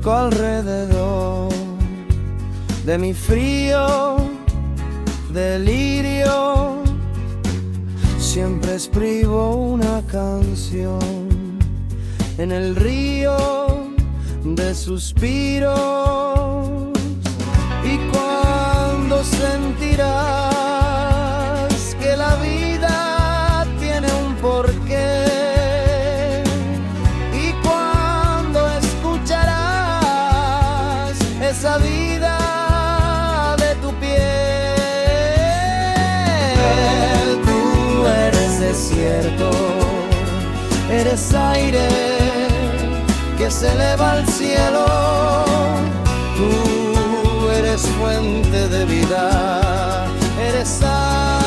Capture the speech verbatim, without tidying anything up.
busco alrededor de mi frío delirio. Siempre escribo una canción en el río de suspiros. Y cuando sentirás que la vida tiene un porqué, y cuando escucharás esa vida de tu piel, tú eres desierto, eres aire que se eleva al cielo, tú eres fuente de vida, eres